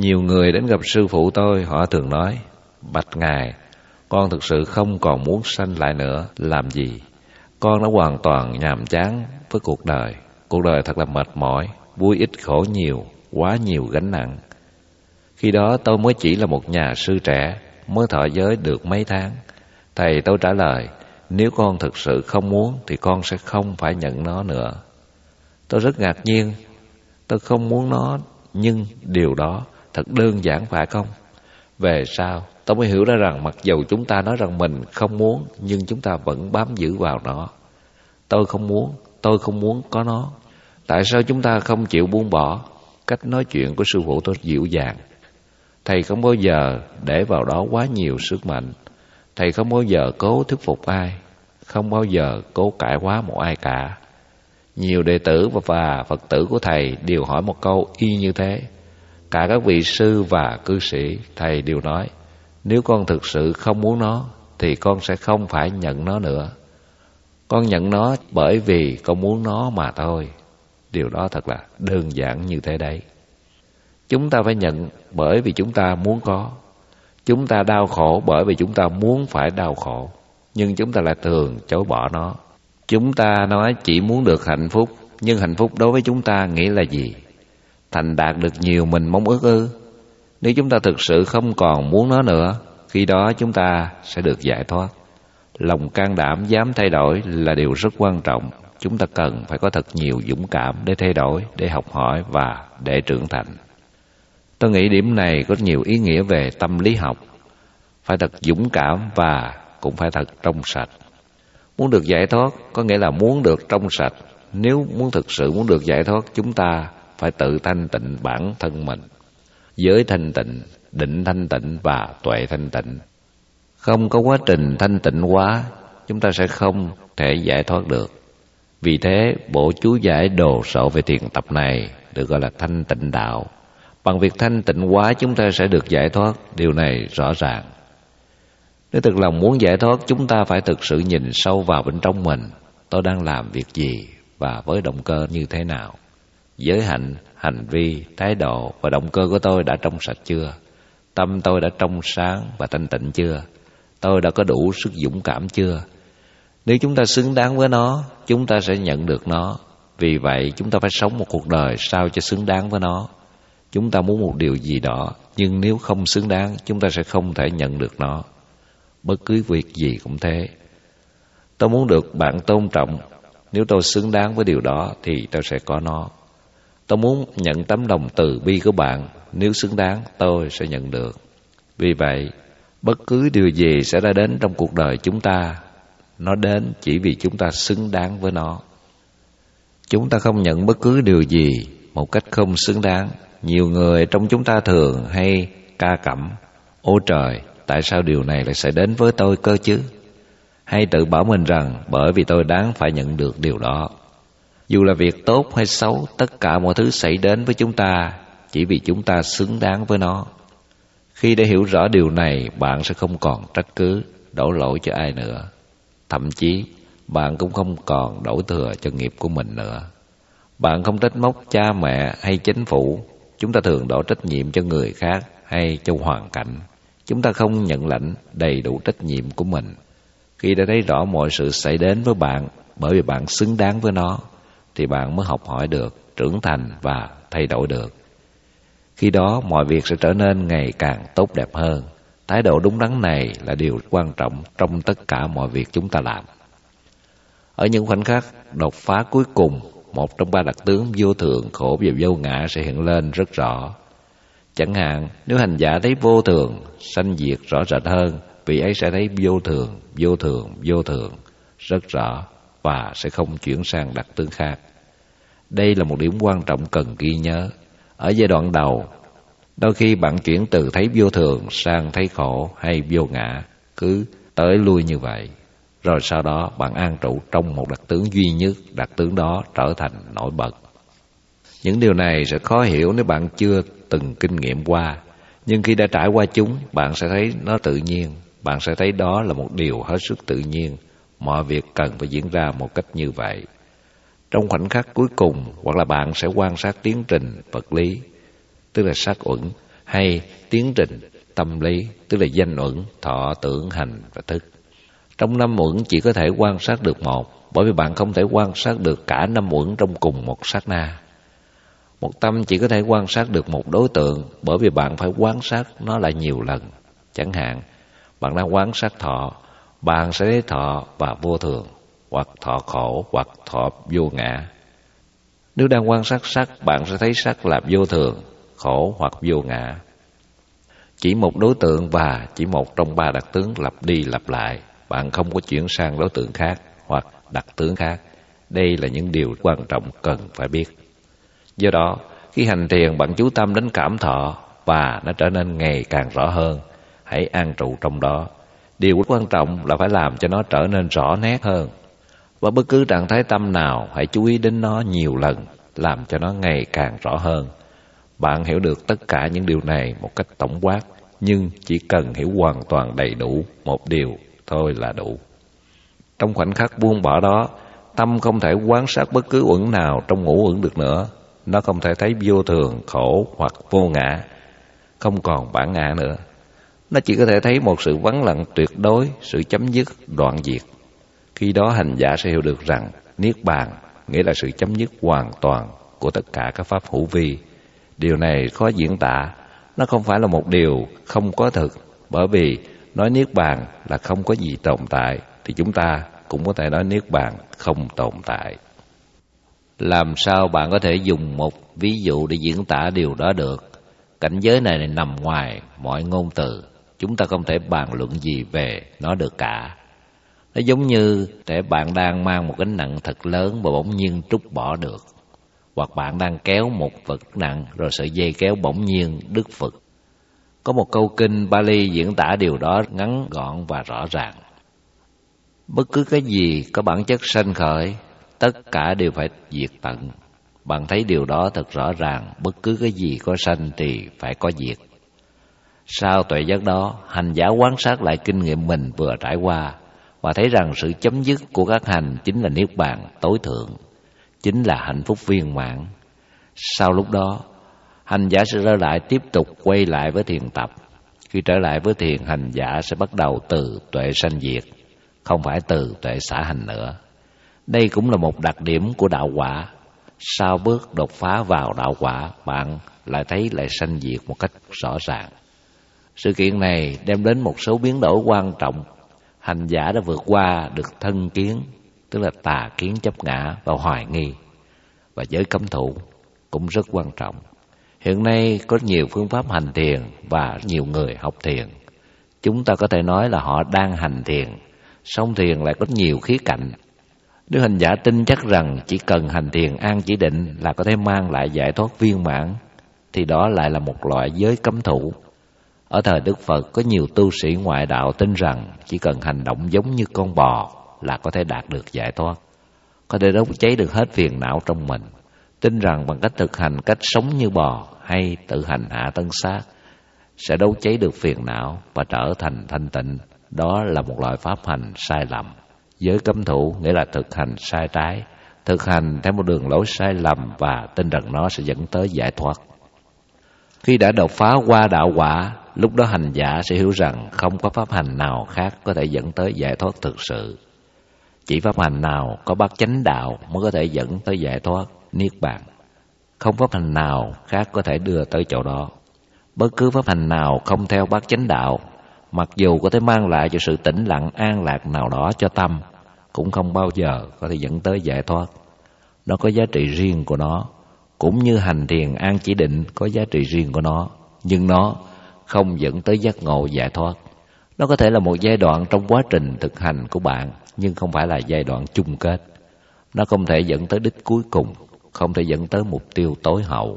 Nhiều người đến gặp sư phụ tôi, họ thường nói: bạch Ngài, con thực sự không còn muốn sanh lại nữa. Làm gì? Con đã hoàn toàn nhàm chán với cuộc đời. Cuộc đời thật là mệt mỏi, vui ít khổ nhiều, quá nhiều gánh nặng. Khi đó tôi mới chỉ là một nhà sư trẻ, mới thọ giới được mấy tháng. Thầy tôi trả lời: nếu con thực sự không muốn thì con sẽ không phải nhận nó nữa. Tôi rất ngạc nhiên. Tôi không muốn nó, nhưng điều đó thật đơn giản phải không? Về sau tôi mới hiểu ra rằng mặc dù chúng ta nói rằng mình không muốn, nhưng chúng ta vẫn bám giữ vào nó. Tôi không muốn có nó. Tại sao chúng ta không chịu buông bỏ? Cách nói chuyện của sư phụ tôi dịu dàng. Thầy không bao giờ để vào đó quá nhiều sức mạnh. Thầy không bao giờ cố thuyết phục ai, không bao giờ cố cải hóa một ai cả. Nhiều đệ tử và Phật tử của thầy đều hỏi một câu y như thế. Cả các vị sư và cư sĩ, thầy đều nói: nếu con thực sự không muốn nó thì con sẽ không phải nhận nó nữa. Con nhận nó bởi vì con muốn nó mà thôi. Điều đó thật là đơn giản như thế đấy. Chúng ta phải nhận bởi vì chúng ta muốn có. Chúng ta đau khổ bởi vì chúng ta muốn phải đau khổ, nhưng chúng ta lại thường chối bỏ nó. Chúng ta nói chỉ muốn được hạnh phúc, nhưng hạnh phúc đối với chúng ta nghĩa là gì? Thành đạt được nhiều mình mong ước ư? Nếu chúng ta thực sự không còn muốn nó nữa, khi đó chúng ta sẽ được giải thoát. Lòng can đảm dám thay đổi là điều rất quan trọng. Chúng ta cần phải có thật nhiều dũng cảm để thay đổi, để học hỏi và để trưởng thành. Tôi nghĩ điểm này có nhiều ý nghĩa về tâm lý học. Phải thật dũng cảm và cũng phải thật trong sạch. Muốn được giải thoát có nghĩa là muốn được trong sạch. Nếu thực sự muốn được giải thoát, chúng ta phải tự thanh tịnh bản thân mình. Giới thanh tịnh, định thanh tịnh và tuệ thanh tịnh. Không có quá trình thanh tịnh quá, chúng ta sẽ không thể giải thoát được. Vì thế, bộ chú giải đồ sộ về thiền tập này được gọi là thanh tịnh đạo. Bằng việc thanh tịnh quá, chúng ta sẽ được giải thoát. Điều này rõ ràng. Nếu thực lòng muốn giải thoát, chúng ta phải thực sự nhìn sâu vào bên trong mình. Tôi đang làm việc gì và với động cơ như thế nào? Giới hạnh, hành vi, thái độ và động cơ của tôi đã trong sạch chưa? Tâm tôi đã trong sáng và thanh tịnh chưa? Tôi đã có đủ sức dũng cảm chưa? Nếu chúng ta xứng đáng với nó, chúng ta sẽ nhận được nó. Vì vậy, chúng ta phải sống một cuộc đời sao cho xứng đáng với nó. Chúng ta muốn một điều gì đó, nhưng nếu không xứng đáng, chúng ta sẽ không thể nhận được nó. Bất cứ việc gì cũng thế. Tôi muốn được bạn tôn trọng. Nếu tôi xứng đáng với điều đó thì tôi sẽ có nó. Tôi muốn nhận tấm lòng từ bi của bạn. Nếu xứng đáng, tôi sẽ nhận được. Vì vậy, bất cứ điều gì sẽ ra đến trong cuộc đời chúng ta, nó đến chỉ vì chúng ta xứng đáng với nó. Chúng ta không nhận bất cứ điều gì một cách không xứng đáng. Nhiều người trong chúng ta thường hay ca cẩm: ôi trời, tại sao điều này lại xảy đến với tôi cơ chứ? Hay tự bảo mình rằng bởi vì tôi đáng phải nhận được điều đó. Dù là việc tốt hay xấu, tất cả mọi thứ xảy đến với chúng ta chỉ vì chúng ta xứng đáng với nó. Khi đã hiểu rõ điều này, bạn sẽ không còn trách cứ, đổ lỗi cho ai nữa. Thậm chí, bạn cũng không còn đổ thừa cho nghiệp của mình nữa. Bạn không trách móc cha mẹ hay chính phủ. Chúng ta thường đổ trách nhiệm cho người khác hay cho hoàn cảnh. Chúng ta không nhận lãnh đầy đủ trách nhiệm của mình. Khi đã thấy rõ mọi sự xảy đến với bạn bởi vì bạn xứng đáng với nó, thì bạn mới học hỏi được, trưởng thành và thay đổi được. Khi đó mọi việc sẽ trở nên ngày càng tốt đẹp hơn. Thái độ đúng đắn này là điều quan trọng trong tất cả mọi việc chúng ta làm. Ở những khoảnh khắc đột phá cuối cùng, một trong ba đặc tướng vô thường, khổ và vô ngã sẽ hiện lên rất rõ. Chẳng hạn, nếu hành giả thấy vô thường, sanh diệt rõ rệt hơn, vị ấy sẽ thấy vô thường rất rõ và sẽ không chuyển sang đặc tướng khác. Đây là một điểm quan trọng cần ghi nhớ. Ở giai đoạn đầu, đôi khi bạn chuyển từ thấy vô thường sang thấy khổ hay vô ngã, cứ tới lui như vậy. Rồi sau đó bạn an trụ trong một đặc tướng duy nhất, đặc tướng đó trở thành nổi bật. Những điều này sẽ khó hiểu nếu bạn chưa từng kinh nghiệm qua. Nhưng khi đã trải qua chúng, bạn sẽ thấy nó tự nhiên. Bạn sẽ thấy đó là một điều hết sức tự nhiên. Mọi việc cần phải diễn ra một cách như vậy. Trong khoảnh khắc cuối cùng, hoặc là bạn sẽ quan sát tiến trình vật lý, tức là sát uẩn, hay tiến trình tâm lý, tức là danh uẩn, thọ, tưởng, hành và thức. Trong 5 uẩn chỉ có thể quan sát được một, bởi vì bạn không thể quan sát được cả 5 uẩn trong cùng một sát na. Một tâm chỉ có thể quan sát được một đối tượng, bởi vì bạn phải quan sát nó lại nhiều lần. Chẳng hạn, bạn đang quan sát thọ, bạn sẽ thấy thọ và vô thường, hoặc thọ khổ, hoặc thọ vô ngã. Nếu đang quan sát sắc, bạn sẽ thấy sắc là vô thường, khổ hoặc vô ngã. Chỉ một đối tượng và chỉ một trong 3 đặc tướng lặp đi lặp lại, bạn không có chuyển sang đối tượng khác hoặc đặc tướng khác. Đây là những điều quan trọng cần phải biết. Do đó, khi hành thiền bạn chú tâm đến cảm thọ và nó trở nên ngày càng rõ hơn. Hãy an trụ trong đó. Điều quan trọng là phải làm cho nó trở nên rõ nét hơn. Và bất cứ trạng thái tâm nào, hãy chú ý đến nó nhiều lần, làm cho nó ngày càng rõ hơn. Bạn hiểu được tất cả những điều này một cách tổng quát, nhưng chỉ cần hiểu hoàn toàn đầy đủ một điều thôi là đủ. Trong khoảnh khắc buông bỏ đó, tâm không thể quan sát bất cứ uẩn nào trong ngũ uẩn được nữa. Nó không thể thấy vô thường, khổ hoặc vô ngã, không còn bản ngã nữa. Nó chỉ có thể thấy một sự vắng lặng tuyệt đối, sự chấm dứt, đoạn diệt. Khi đó hành giả sẽ hiểu được rằng Niết Bàn nghĩa là sự chấm dứt hoàn toàn của tất cả các pháp hữu vi. Điều này khó diễn tả, nó không phải là một điều không có thực, bởi vì nói Niết Bàn là không có gì tồn tại, thì chúng ta cũng có thể nói Niết Bàn không tồn tại. Làm sao bạn có thể dùng một ví dụ để diễn tả điều đó được? Cảnh giới này nằm ngoài mọi ngôn từ, chúng ta không thể bàn luận gì về nó được cả. Nó giống như thể bạn đang mang một gánh nặng thật lớn và bỗng nhiên trút bỏ được, hoặc bạn đang kéo một vật nặng rồi sợi dây kéo bỗng nhiên đứt phật. Có một câu kinh Pali diễn tả điều đó ngắn gọn và rõ ràng. Bất cứ cái gì có bản chất sanh khởi, tất cả đều phải diệt tận. Bạn thấy điều đó thật rõ ràng, bất cứ cái gì có sanh thì phải có diệt. Sau tuệ giác đó, hành giả quan sát lại kinh nghiệm mình vừa trải qua và thấy rằng sự chấm dứt của các hành chính là Niết Bàn tối thượng, chính là hạnh phúc viên mãn. Sau lúc đó, hành giả sẽ trở lại tiếp tục quay lại với thiền tập. Khi trở lại với thiền, hành giả sẽ bắt đầu từ tuệ sanh diệt, không phải từ tuệ xả hành nữa. Đây cũng là một đặc điểm của đạo quả. Sau bước đột phá vào đạo quả, bạn lại thấy lại sanh diệt một cách rõ ràng. Sự kiện này đem đến một số biến đổi quan trọng. Hành giả đã vượt qua được thân kiến, tức là tà kiến chấp ngã và hoài nghi, và giới cấm thủ cũng rất quan trọng. Hiện nay có nhiều phương pháp hành thiền và nhiều người học thiền. Chúng ta có thể nói là họ đang hành thiền, song thiền lại có nhiều khía cạnh. Nếu hành giả tin chắc rằng chỉ cần hành thiền an chỉ định là có thể mang lại giải thoát viên mãn, thì đó lại là một loại giới cấm thủ. Ở thời Đức Phật, có nhiều tu sĩ ngoại đạo tin rằng chỉ cần hành động giống như con bò là có thể đạt được giải thoát, có thể đốt cháy được hết phiền não trong mình. Tin rằng bằng cách thực hành cách sống như bò hay tự hành hạ thân xác sẽ đốt cháy được phiền não và trở thành thanh tịnh. Đó là một loại pháp hành sai lầm. Giới cấm thủ nghĩa là thực hành sai trái, thực hành theo một đường lối sai lầm và tin rằng nó sẽ dẫn tới giải thoát. Khi đã đột phá qua đạo quả, lúc đó hành giả sẽ hiểu rằng không có pháp hành nào khác có thể dẫn tới giải thoát thực sự. Chỉ pháp hành nào có bát chánh đạo mới có thể dẫn tới giải thoát, Niết Bàn. Không pháp hành nào khác có thể đưa tới chỗ đó. Bất cứ pháp hành nào không theo bát chánh đạo, mặc dù có thể mang lại cho sự tĩnh lặng an lạc nào đó cho tâm, cũng không bao giờ có thể dẫn tới giải thoát. Nó có giá trị riêng của nó, cũng như hành thiền an chỉ định có giá trị riêng của nó, nhưng nó không dẫn tới giác ngộ giải thoát. Nó có thể là một giai đoạn trong quá trình thực hành của bạn, nhưng không phải là giai đoạn chung kết. Nó không thể dẫn tới đích cuối cùng, không thể dẫn tới mục tiêu tối hậu.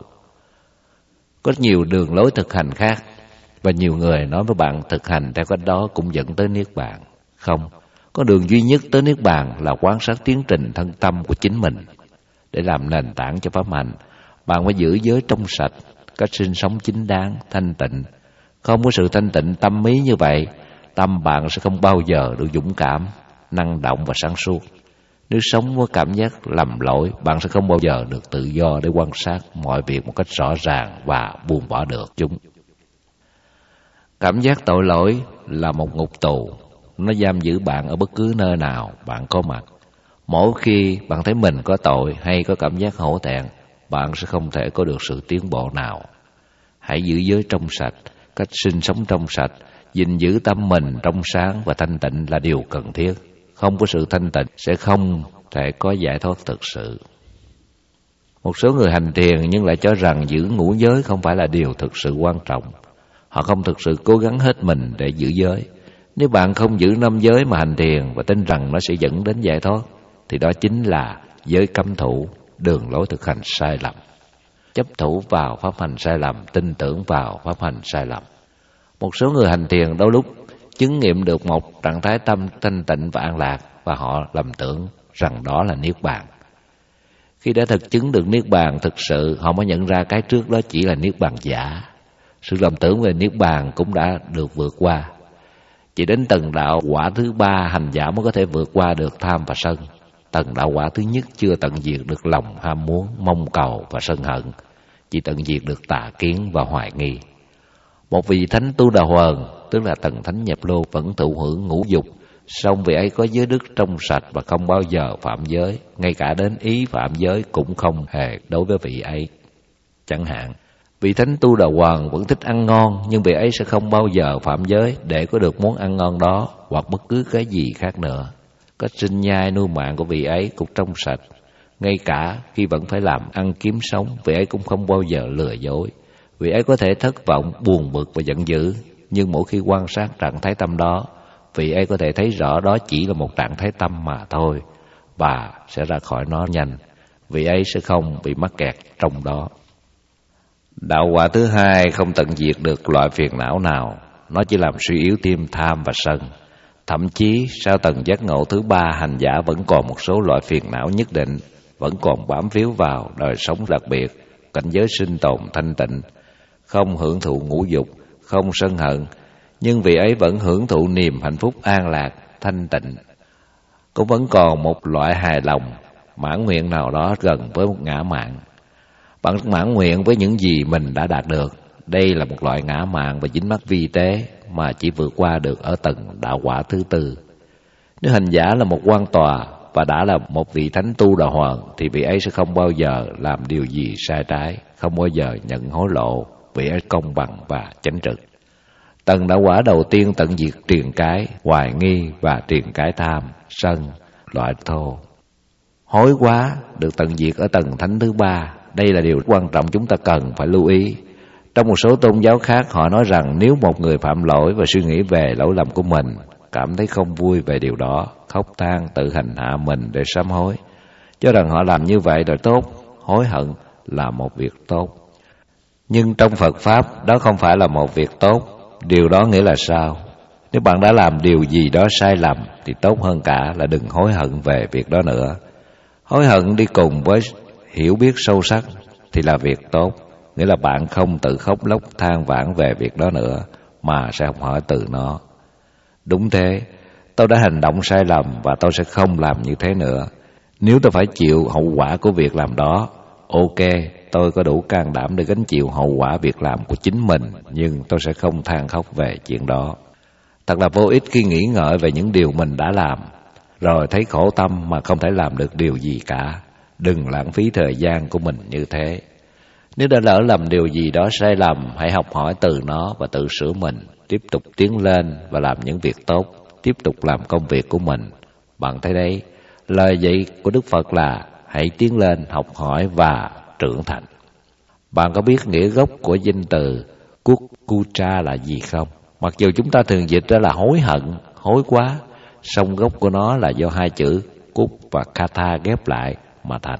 Có nhiều đường lối thực hành khác, và nhiều người nói với bạn thực hành theo cách đó cũng dẫn tới Niết Bàn. Không, có đường duy nhất tới Niết Bàn là quan sát tiến trình thân tâm của chính mình. Để làm nền tảng cho pháp hành, bạn phải giữ giới trong sạch, cách sinh sống chính đáng, thanh tịnh. Không có sự thanh tịnh tâm ý như vậy, tâm bạn sẽ không bao giờ được dũng cảm, năng động và sáng suốt. Nếu sống với cảm giác lầm lỗi, bạn sẽ không bao giờ được tự do để quan sát mọi việc một cách rõ ràng và buông bỏ được chúng. Cảm giác tội lỗi là một ngục tù, nó giam giữ bạn ở bất cứ nơi nào bạn có mặt. Mỗi khi bạn thấy mình có tội hay có cảm giác hổ thẹn, bạn sẽ không thể có được sự tiến bộ nào. Hãy giữ giới trong sạch, cách sinh sống trong sạch, gìn giữ tâm mình trong sáng và thanh tịnh là điều cần thiết. Không có sự thanh tịnh sẽ không thể có giải thoát thực sự. Một số người hành thiền nhưng lại cho rằng giữ ngũ giới không phải là điều thực sự quan trọng. Họ không thực sự cố gắng hết mình để giữ giới. Nếu bạn không giữ 5 giới mà hành thiền và tin rằng nó sẽ dẫn đến giải thoát, thì đó chính là giới cấm thủ, đường lối thực hành sai lầm. Chấp thủ vào pháp hành sai lầm, tin tưởng vào pháp hành sai lầm. Một số người hành thiền đôi lúc chứng nghiệm được một trạng thái tâm thanh tịnh và an lạc, và họ lầm tưởng rằng đó là niết bàn. Khi đã thực chứng được niết bàn thực sự, họ mới nhận ra cái trước đó chỉ là niết bàn giả. Sự lầm tưởng về niết bàn cũng đã được vượt qua. Chỉ đến tầng đạo quả thứ 3 hành giả mới có thể vượt qua được tham và sân. Tầng đạo quả thứ nhất chưa tận diệt được lòng ham muốn, mong cầu và sân hận, chỉ tận diệt được tà kiến và hoài nghi. Một vị thánh tu đà hoàng, tức là tầng thánh nhập lô, vẫn thụ hưởng ngũ dục, song vị ấy có giới đức trong sạch và không bao giờ phạm giới, ngay cả đến ý phạm giới cũng không hề đối với vị ấy. Chẳng hạn, vị thánh tu đà hoàng vẫn thích ăn ngon, nhưng vị ấy sẽ không bao giờ phạm giới để có được món ăn ngon đó hoặc bất cứ cái gì khác nữa. Cách sinh nhai nuôi mạng của vị ấy cũng trong sạch. Ngay cả khi vẫn phải làm ăn kiếm sống, vị ấy cũng không bao giờ lừa dối. Vị ấy có thể thất vọng, buồn bực và giận dữ, nhưng mỗi khi quan sát trạng thái tâm đó, vị ấy có thể thấy rõ đó chỉ là một trạng thái tâm mà thôi, và sẽ ra khỏi nó nhanh. Vị ấy sẽ không bị mắc kẹt trong đó. Đạo quả thứ 2 không tận diệt được loại phiền não nào, nó chỉ làm suy yếu thêm tham và sân. Thậm chí sau tầng giác ngộ thứ 3, hành giả vẫn còn một số loại phiền não nhất định, vẫn còn bám víu vào đời sống đặc biệt, cảnh giới sinh tồn thanh tịnh, không hưởng thụ ngũ dục, không sân hận, nhưng vị ấy vẫn hưởng thụ niềm hạnh phúc an lạc, thanh tịnh. Cũng vẫn còn một loại hài lòng, mãn nguyện nào đó gần với một ngã mạn. Bạn mãn nguyện với những gì mình đã đạt được. Đây là một loại ngã mạn và dính mắc vi tế mà chỉ vượt qua được ở tầng đạo quả thứ 4. Nếu hành giả là một quan tòa và đã là một vị thánh tu đà hoàng, thì vị ấy sẽ không bao giờ làm điều gì sai trái, không bao giờ nhận hối lộ, vị ấy công bằng và chánh trực. Tầng đạo quả đầu tiên tận diệt triền cái, hoài nghi và triền cái tham, sân, loại thô. Hối quá được tận diệt ở tầng thánh thứ 3. Đây là điều quan trọng chúng ta cần phải lưu ý. Trong một số tôn giáo khác, họ nói rằng nếu một người phạm lỗi và suy nghĩ về lỗi lầm của mình, cảm thấy không vui về điều đó, khóc than, tự hành hạ mình để sám hối, cho rằng họ làm như vậy là tốt, hối hận là một việc tốt. Nhưng trong Phật Pháp, đó không phải là một việc tốt. Điều đó nghĩa là sao? Nếu bạn đã làm điều gì đó sai lầm, thì tốt hơn cả là đừng hối hận về việc đó nữa. Hối hận đi cùng với hiểu biết sâu sắc thì là việc tốt, nghĩa là bạn không tự khóc lóc than vãn về việc đó nữa, mà sẽ học hỏi từ nó. Đúng thế, tôi đã hành động sai lầm và tôi sẽ không làm như thế nữa. Nếu tôi phải chịu hậu quả của việc làm đó, ok, tôi có đủ can đảm để gánh chịu hậu quả việc làm của chính mình, nhưng tôi sẽ không than khóc về chuyện đó. Thật là vô ích khi nghĩ ngợi về những điều mình đã làm, rồi thấy khổ tâm mà không thể làm được điều gì cả. Đừng lãng phí thời gian của mình như thế. Nếu đã lỡ làm điều gì đó sai lầm, hãy học hỏi từ nó và tự sửa mình, tiếp tục tiến lên và làm những việc tốt, tiếp tục làm công việc của mình. Bạn thấy đấy, lời dạy của Đức Phật là hãy tiến lên, học hỏi và trưởng thành. Bạn có biết nghĩa gốc của danh từ Kukucha là gì không? Mặc dù chúng ta thường dịch ra là hối hận, hối quá, song gốc của nó là do hai chữ Kuk và Kata ghép lại mà thành.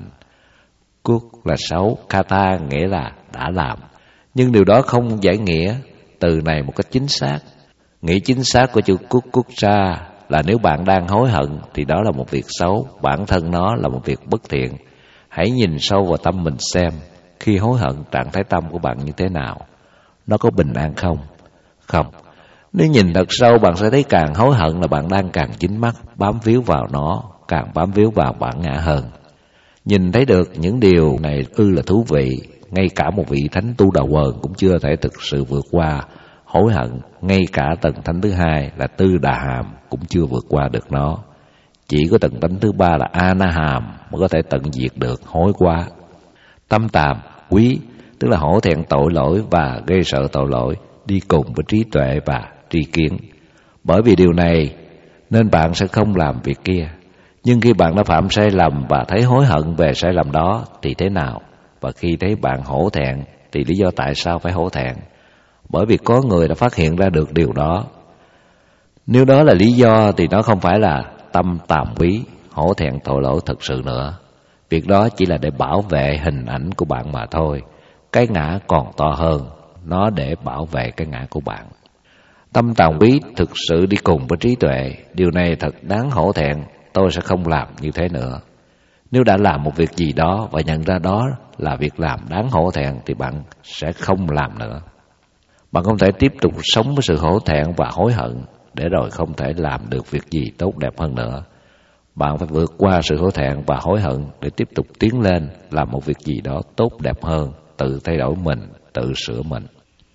Kuk là xấu, Kata nghĩa là đã làm. Nhưng điều đó không giải nghĩa từ này một cách chính xác. Nghĩa chính xác của chữ Kukucha là nếu bạn đang hối hận thì đó là một việc xấu, bản thân nó là một việc bất thiện. Hãy nhìn sâu vào tâm mình xem, khi hối hận trạng thái tâm của bạn như thế nào? Nó có bình an không? Không. Nếu nhìn thật sâu, bạn sẽ thấy càng hối hận là bạn đang càng dính mắc, bám víu vào nó, càng bám víu vào bản ngã hơn. Nhìn thấy được những điều này là thú vị. Ngay cả một vị thánh tu đà quần cũng chưa thể thực sự vượt qua hối hận. Ngay cả tầng thánh thứ hai là Tư Đà Hàm cũng chưa vượt qua được nó. Chỉ có tầng thánh thứ ba là A Na Hàm mới có thể tận diệt được hối quá. Tâm tàm quý tức là hổ thẹn tội lỗi và gây sợ tội lỗi đi cùng với trí tuệ và tri kiến. Bởi vì điều này nên bạn sẽ không làm việc kia. Nhưng khi bạn đã phạm sai lầm và thấy hối hận về sai lầm đó thì thế nào? Và khi thấy bạn hổ thẹn thì lý do tại sao phải hổ thẹn? Bởi vì có người đã phát hiện ra được điều đó. Nếu đó là lý do thì nó không phải là tâm tàm quý, hổ thẹn tội lỗi thật sự nữa. Việc đó chỉ là để bảo vệ hình ảnh của bạn mà thôi. Cái ngã còn to hơn, nó để bảo vệ cái ngã của bạn. Tâm tàm quý thực sự đi cùng với trí tuệ. Điều này thật đáng hổ thẹn, tôi sẽ không làm như thế nữa. Nếu đã làm một việc gì đó và nhận ra đó là việc làm đáng hổ thẹn thì bạn sẽ không làm nữa. Bạn không thể tiếp tục sống với sự hổ thẹn và hối hận để rồi không thể làm được việc gì tốt đẹp hơn nữa. Bạn phải vượt qua sự hổ thẹn và hối hận để tiếp tục tiến lên làm một việc gì đó tốt đẹp hơn, tự thay đổi mình, tự sửa mình.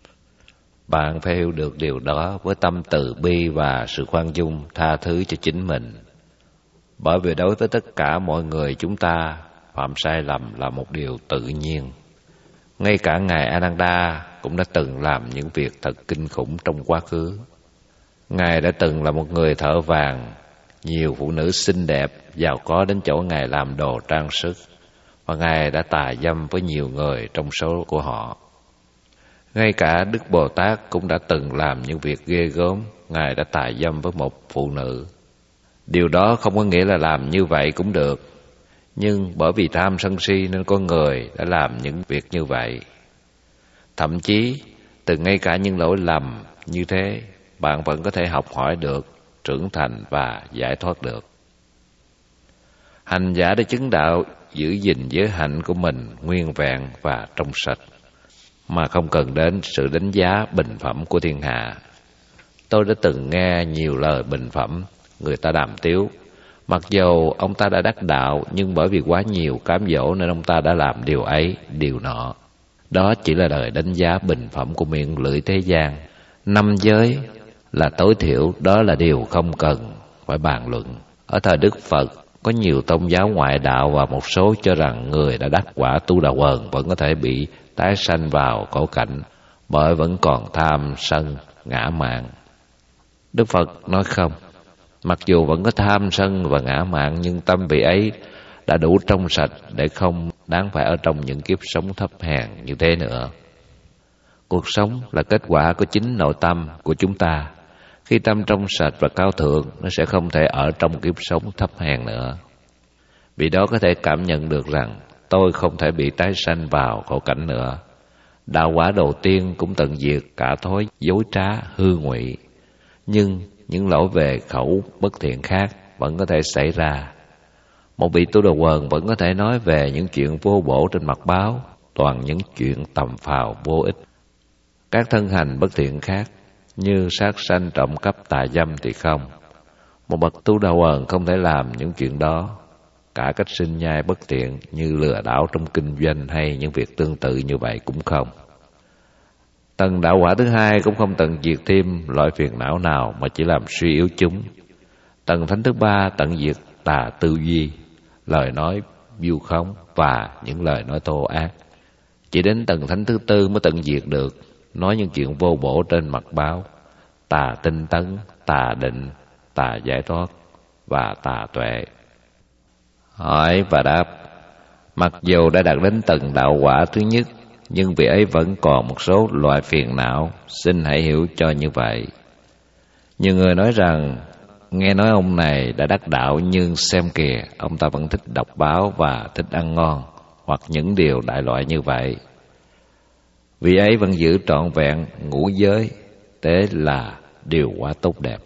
Bạn phải hiểu được điều đó với tâm từ bi và sự khoan dung tha thứ cho chính mình. Bởi vì đối với tất cả mọi người chúng ta, phạm sai lầm là một điều tự nhiên. Ngay cả Ngài Ananda cũng đã từng làm những việc thật kinh khủng trong quá khứ. Ngài đã từng là một người thợ vàng, nhiều phụ nữ xinh đẹp, giàu có đến chỗ Ngài làm đồ trang sức, và Ngài đã tà dâm với nhiều người trong số của họ. Ngay cả Đức Bồ Tát cũng đã từng làm những việc ghê gớm, Ngài đã tà dâm với một phụ nữ. Điều đó không có nghĩa là làm như vậy cũng được, nhưng bởi vì tham sân si nên có người đã làm những việc như vậy. Thậm chí, từ ngay cả những lỗi lầm như thế, bạn vẫn có thể học hỏi được, trưởng thành và giải thoát được. Hành giả để chứng đạo giữ gìn giới hạnh của mình nguyên vẹn và trong sạch, mà không cần đến sự đánh giá bình phẩm của thiên hạ. Tôi đã từng nghe nhiều lời bình phẩm, người ta đàm tiếu. Mặc dầu ông ta đã đắc đạo, nhưng bởi vì quá nhiều cám dỗ nên ông ta đã làm điều ấy, điều nọ. Đó chỉ là lời đánh giá bình phẩm của miệng lưỡi thế gian. 5 giới là tối thiểu, đó là điều không cần phải bàn luận. Ở thời Đức Phật, có nhiều tôn giáo ngoại đạo và một số cho rằng người đã đắc quả Tu Đà Quần vẫn có thể bị tái sanh vào khổ cảnh, bởi vẫn còn tham, sân, ngã mạn. Đức Phật nói không. Mặc dù vẫn có tham sân và ngã mạn, nhưng tâm vị ấy đã đủ trong sạch để không đáng phải ở trong những kiếp sống thấp hèn như thế nữa. Cuộc sống là kết quả của chính nội tâm của chúng ta. Khi tâm trong sạch và cao thượng, nó sẽ không thể ở trong kiếp sống thấp hèn nữa. Vì đó có thể cảm nhận được rằng tôi không thể bị tái sanh vào khổ cảnh nữa. Đạo quả đầu tiên cũng tận diệt cả thói dối trá, hư ngụy. Nhưng những lỗi về khẩu bất thiện khác vẫn có thể xảy ra. Một vị Tu Đà Quần vẫn có thể nói về những chuyện vô bổ trên mặt báo, toàn những chuyện tầm phào vô ích. Các thân hành bất thiện khác như sát sanh, trộm cắp, tà dâm thì không. Một bậc Tu Đà Quần không thể làm những chuyện đó. Cả cách sinh nhai bất thiện như lừa đảo trong kinh doanh hay những việc tương tự như vậy cũng không. Tầng đạo quả thứ hai cũng không tận diệt thêm loại phiền não nào mà chỉ làm suy yếu chúng. Tầng thánh thứ ba tận diệt tà tư duy, lời nói vu khống và những lời nói thô ác. Chỉ đến tầng thánh thứ tư mới tận diệt được nói những chuyện vô bổ trên mặt báo, tà tinh tấn, tà định, tà giải thoát và tà tuệ. Hỏi và đáp. Mặc dù đã đạt đến tầng đạo quả thứ nhất, nhưng vị ấy vẫn còn một số loại phiền não, xin hãy hiểu cho như vậy. Nhiều người nói rằng nghe nói ông này đã đắc đạo, nhưng xem kìa, ông ta vẫn thích đọc báo và thích ăn ngon, hoặc những điều đại loại như vậy. Vị ấy vẫn giữ trọn vẹn ngũ giới, thế là điều quá tốt đẹp.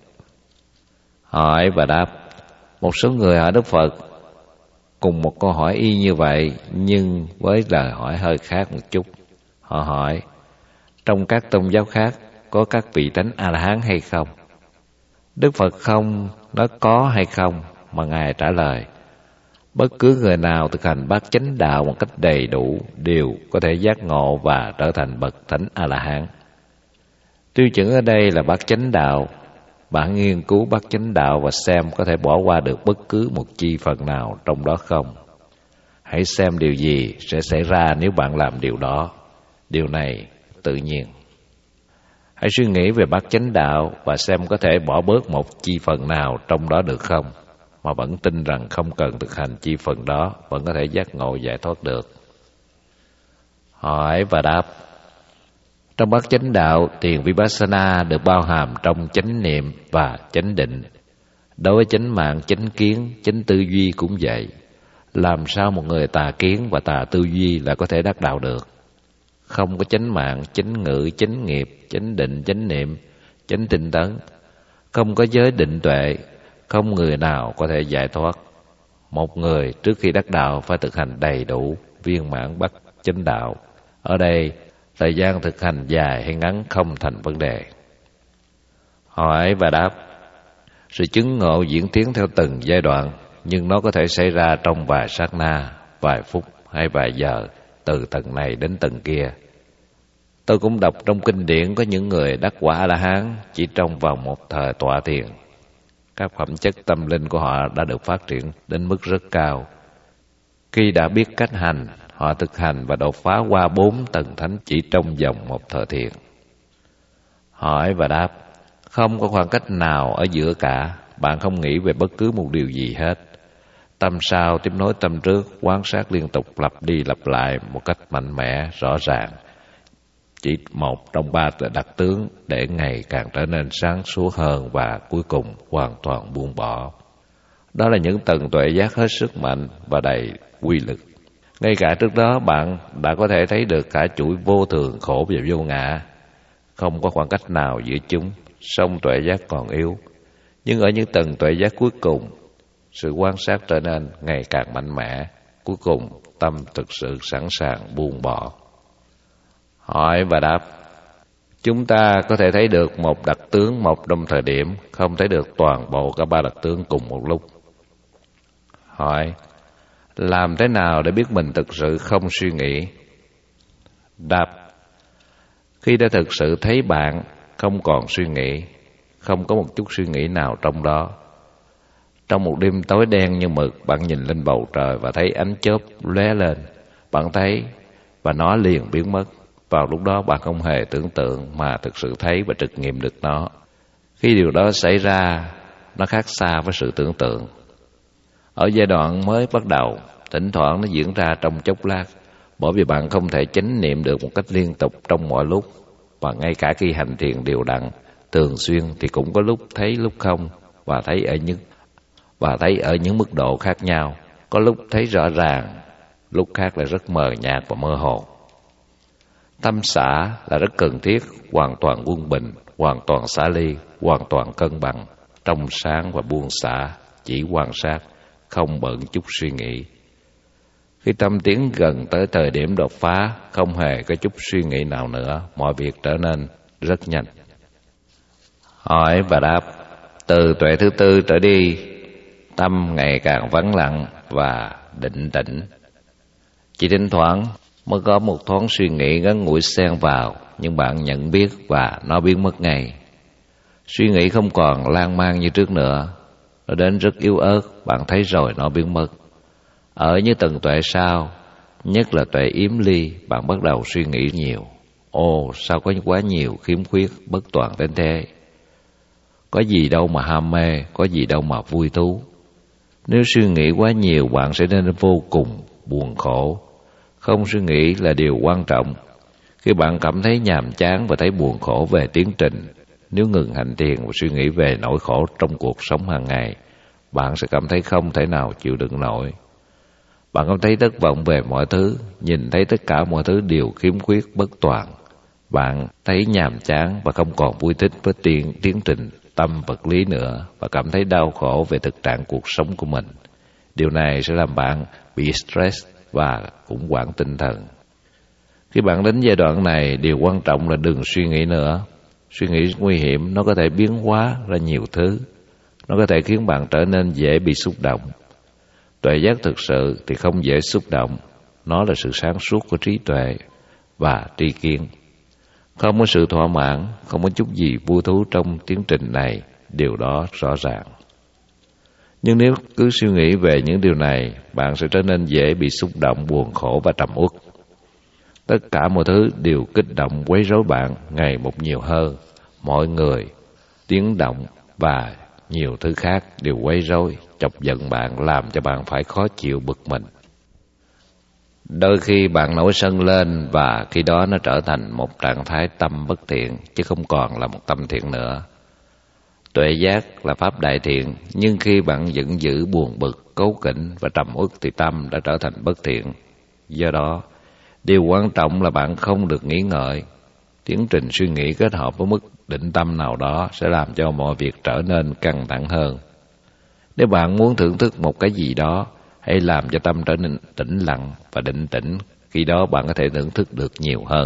Hỏi và đáp. Một số người hỏi Đức Phật cùng một câu hỏi y như vậy, nhưng với lời hỏi hơi khác một chút. Họ hỏi, trong các tôn giáo khác có các vị thánh A-la-hán hay không? Đức Phật không nói có hay không, mà Ngài trả lời, bất cứ người nào thực hành bát chánh đạo một cách đầy đủ đều có thể giác ngộ và trở thành bậc thánh A-la-hán. Tiêu chuẩn ở đây là bát chánh đạo. Bạn nghiên cứu bát chánh đạo và xem có thể bỏ qua được bất cứ một chi phần nào trong đó không. Hãy xem điều gì sẽ xảy ra nếu bạn làm điều đó. Điều này tự nhiên. Hãy suy nghĩ về bát chánh đạo và xem có thể bỏ bớt một chi phần nào trong đó được không, mà vẫn tin rằng không cần thực hành chi phần đó vẫn có thể giác ngộ giải thoát được. Hỏi và đáp. Trong bát chánh đạo, thiền Vipassana được bao hàm trong chánh niệm và chánh định. Đối với chánh mạng, chánh kiến, chánh tư duy cũng vậy. Làm sao một người tà kiến và tà tư duy lại có thể đắc đạo được? Không có chánh mạng, chánh ngữ, chánh nghiệp, chánh định, chánh niệm, chánh tinh tấn, không có giới định tuệ, không người nào có thể giải thoát. Một người trước khi đắc đạo phải thực hành đầy đủ, viên mãn bát chánh đạo. Ở đây, thời gian thực hành dài hay ngắn không thành vấn đề. Hỏi và đáp. Sự chứng ngộ diễn tiến theo từng giai đoạn, nhưng nó có thể xảy ra trong vài sát na, vài phút hay vài giờ, từ tầng này đến tầng kia. Tôi cũng đọc trong kinh điển có những người đắc quả A-la-hán chỉ trong vòng một thời tọa thiền. Các phẩm chất tâm linh của họ đã được phát triển đến mức rất cao. Khi đã biết cách hành, họ thực hành và đột phá qua 4 tầng thánh chỉ trong vòng một thời thiền. Hỏi và đáp. Không có khoảng cách nào ở giữa cả. Bạn không nghĩ về bất cứ một điều gì hết. Tâm sau tiếp nối tâm trước, quan sát liên tục lặp đi lặp lại một cách mạnh mẽ, rõ ràng. Chỉ một trong 3 đặc tướng để ngày càng trở nên sáng suốt hơn và cuối cùng hoàn toàn buông bỏ. Đó là những tầng tuệ giác hết sức mạnh và đầy quy lực. Ngay cả trước đó bạn đã có thể thấy được cả chuỗi vô thường, khổ và vô ngã. Không có khoảng cách nào giữa chúng, song tuệ giác còn yếu. Nhưng ở những tầng tuệ giác cuối cùng, sự quan sát trở nên ngày càng mạnh mẽ. Cuối cùng, tâm thực sự sẵn sàng buông bỏ. Hỏi và đáp. Chúng ta có thể thấy được một đặc tướng một trong thời điểm, không thấy được toàn bộ cả 3 đặc tướng cùng một lúc. Hỏi. Làm thế nào để biết mình thực sự không suy nghĩ? Đáp. Khi đã thực sự thấy bạn không còn suy nghĩ, không có một chút suy nghĩ nào trong đó. Trong một đêm tối đen như mực, bạn nhìn lên bầu trời và thấy ánh chớp lóe lên. Bạn thấy và nó liền biến mất. Vào lúc đó bạn không hề tưởng tượng mà thực sự thấy và thực nghiệm được nó. Khi điều đó xảy ra, nó khác xa với sự tưởng tượng. Ở giai đoạn mới bắt đầu, thỉnh thoảng nó diễn ra trong chốc lát, bởi vì bạn không thể chánh niệm được một cách liên tục trong mọi lúc. Và ngay cả khi hành thiền đều đặn, thường xuyên thì cũng có lúc thấy lúc không, và thấy ở những mức độ khác nhau. Có lúc thấy rõ ràng, lúc khác lại rất mờ nhạt và mơ hồ. Tâm xả là rất cần thiết, hoàn toàn quân bình, hoàn toàn xả ly, hoàn toàn cân bằng, trong sáng và buông xả, chỉ quan sát, không bận chút suy nghĩ. Khi tâm tiến gần tới thời điểm đột phá, không hề có chút suy nghĩ nào nữa, mọi việc trở nên rất nhanh. Hỏi và đáp. Từ tuệ thứ 4 trở đi, tâm ngày càng vắng lặng và định tĩnh. Chỉ thỉnh thoảng mới có một thoáng suy nghĩ ngắn ngủi xen vào, nhưng bạn nhận biết và nó biến mất ngay. Suy nghĩ không còn lan man như trước nữa, nó đến rất yếu ớt, bạn thấy rồi nó biến mất. Ở những tầng tuệ sau, nhất là tuệ yếm ly, bạn bắt đầu suy nghĩ nhiều. Ồ, sao có quá nhiều khiếm khuyết bất toàn đến thế? Có gì đâu mà ham mê, có gì đâu mà vui thú. Nếu suy nghĩ quá nhiều, bạn sẽ nên vô cùng buồn khổ. Không suy nghĩ là điều quan trọng. Khi bạn cảm thấy nhàm chán và thấy buồn khổ về tiến trình, nếu ngừng hành thiền và suy nghĩ về nỗi khổ trong cuộc sống hàng ngày, bạn sẽ cảm thấy không thể nào chịu đựng nổi. Bạn cảm thấy thất vọng về mọi thứ, nhìn thấy tất cả mọi thứ đều khiếm khuyết bất toàn. Bạn thấy nhàm chán và không còn vui thích với tiến trình tâm vật lý nữa, và cảm thấy đau khổ về thực trạng cuộc sống của mình. Điều này sẽ làm bạn bị stress và khủng hoảng tinh thần. Khi bạn đến giai đoạn này, điều quan trọng là đừng suy nghĩ nữa. Suy nghĩ nguy hiểm, nó có thể biến hóa ra nhiều thứ. Nó có thể khiến bạn trở nên dễ bị xúc động. Tuệ giác thực sự thì không dễ xúc động. Nó là sự sáng suốt của trí tuệ và tri kiến. Không có sự thỏa mãn, không có chút gì vui thú trong tiến trình này, điều đó rõ ràng. Nhưng nếu cứ suy nghĩ về những điều này, bạn sẽ trở nên dễ bị xúc động, buồn khổ và trầm uất. Tất cả mọi thứ đều kích động quấy rối bạn ngày một nhiều hơn. Mọi người, tiếng động và nhiều thứ khác đều quấy rối, chọc giận bạn, làm cho bạn phải khó chịu, bực mình. Đôi khi bạn nổi sân lên và khi đó nó trở thành một trạng thái tâm bất thiện, chứ không còn là một tâm thiện nữa. Tuệ giác là pháp đại thiện, nhưng khi bạn giận dữ, buồn bực, cáu kỉnh và trầm uất thì tâm đã trở thành bất thiện. Do đó, điều quan trọng là bạn không được nghĩ ngợi. Tiến trình suy nghĩ kết hợp với mức định tâm nào đó sẽ làm cho mọi việc trở nên căng thẳng hơn. Nếu bạn muốn thưởng thức một cái gì đó, hãy làm cho tâm trở nên tĩnh lặng và định tĩnh, khi đó bạn có thể thưởng thức được nhiều hơn.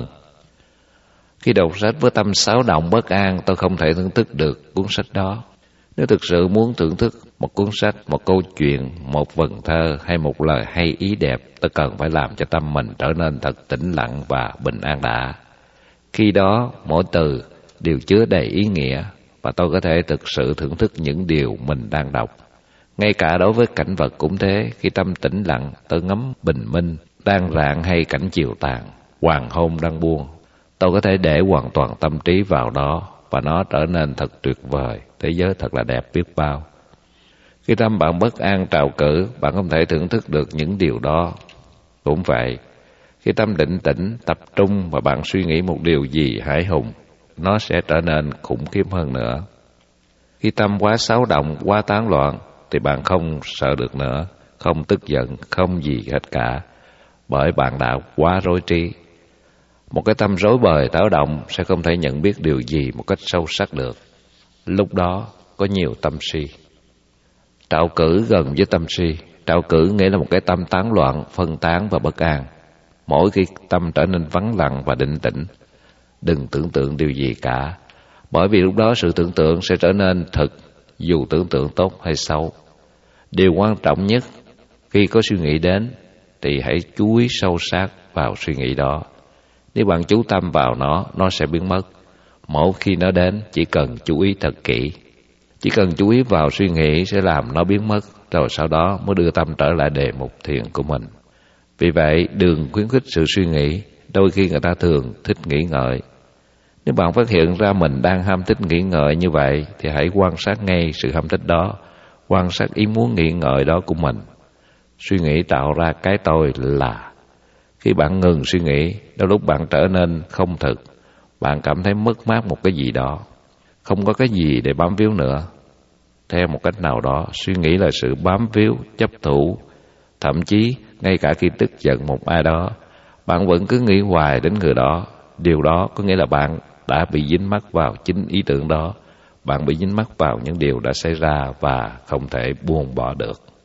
Khi đọc sách với tâm xáo động bất an, tôi không thể thưởng thức được cuốn sách đó. Nếu thực sự muốn thưởng thức một cuốn sách, một câu chuyện, một vần thơ hay một lời hay ý đẹp, tôi cần phải làm cho tâm mình trở nên thật tĩnh lặng và bình an đã. Khi đó, mỗi từ đều chứa đầy ý nghĩa và tôi có thể thực sự thưởng thức những điều mình đang đọc. Ngay cả đối với cảnh vật cũng thế, khi tâm tĩnh lặng, tôi ngắm bình minh đang rạng hay cảnh chiều tàn, hoàng hôn đang buông. Tôi có thể để hoàn toàn tâm trí vào đó và nó trở nên thật tuyệt vời, thế giới thật là đẹp biết bao. Khi tâm bạn bất an trào cử, bạn không thể thưởng thức được những điều đó. Cũng vậy, khi tâm định tĩnh, tập trung và bạn suy nghĩ một điều gì hãi hùng, nó sẽ trở nên khủng khiếp hơn nữa. Khi tâm quá xáo động, quá tán loạn, thì bạn không sợ được nữa, không tức giận, không gì hết cả, bởi bạn đã quá rối trí. Một cái tâm rối bời, táo động sẽ không thể nhận biết điều gì một cách sâu sắc được. Lúc đó có nhiều tâm si. Trạo cử gần với tâm si. Trạo cử nghĩa là một cái tâm tán loạn, phân tán và bất an. Mỗi khi tâm trở nên vắng lặng và định tĩnh, đừng tưởng tượng điều gì cả, bởi vì lúc đó sự tưởng tượng sẽ trở nên thực, dù tưởng tượng tốt hay xấu. Điều quan trọng nhất khi có suy nghĩ đến thì hãy chú ý sâu sắc vào suy nghĩ đó. Nếu bạn chú tâm vào nó sẽ biến mất. Mỗi khi nó đến, chỉ cần chú ý thật kỹ. Chỉ cần chú ý vào suy nghĩ sẽ làm nó biến mất, rồi sau đó mới đưa tâm trở lại đề mục thiền của mình. Vì vậy, đừng khuyến khích sự suy nghĩ. Đôi khi người ta thường thích nghĩ ngợi. Nếu bạn phát hiện ra mình đang ham thích nghĩ ngợi như vậy, thì hãy quan sát ngay sự ham thích đó, quan sát ý muốn nghĩ ngợi đó của mình. Suy nghĩ tạo ra cái tôi là. Khi bạn ngừng suy nghĩ, đôi lúc bạn trở nên không thực. Bạn cảm thấy mất mát một cái gì đó, không có cái gì để bám víu nữa. Theo một cách nào đó, suy nghĩ là sự bám víu, chấp thủ. Thậm chí, ngay cả khi tức giận một ai đó, bạn vẫn cứ nghĩ hoài đến người đó. Điều đó có nghĩa là bạn đã bị dính mắc vào chính ý tưởng đó. Bạn bị dính mắc vào những điều đã xảy ra và không thể buông bỏ được.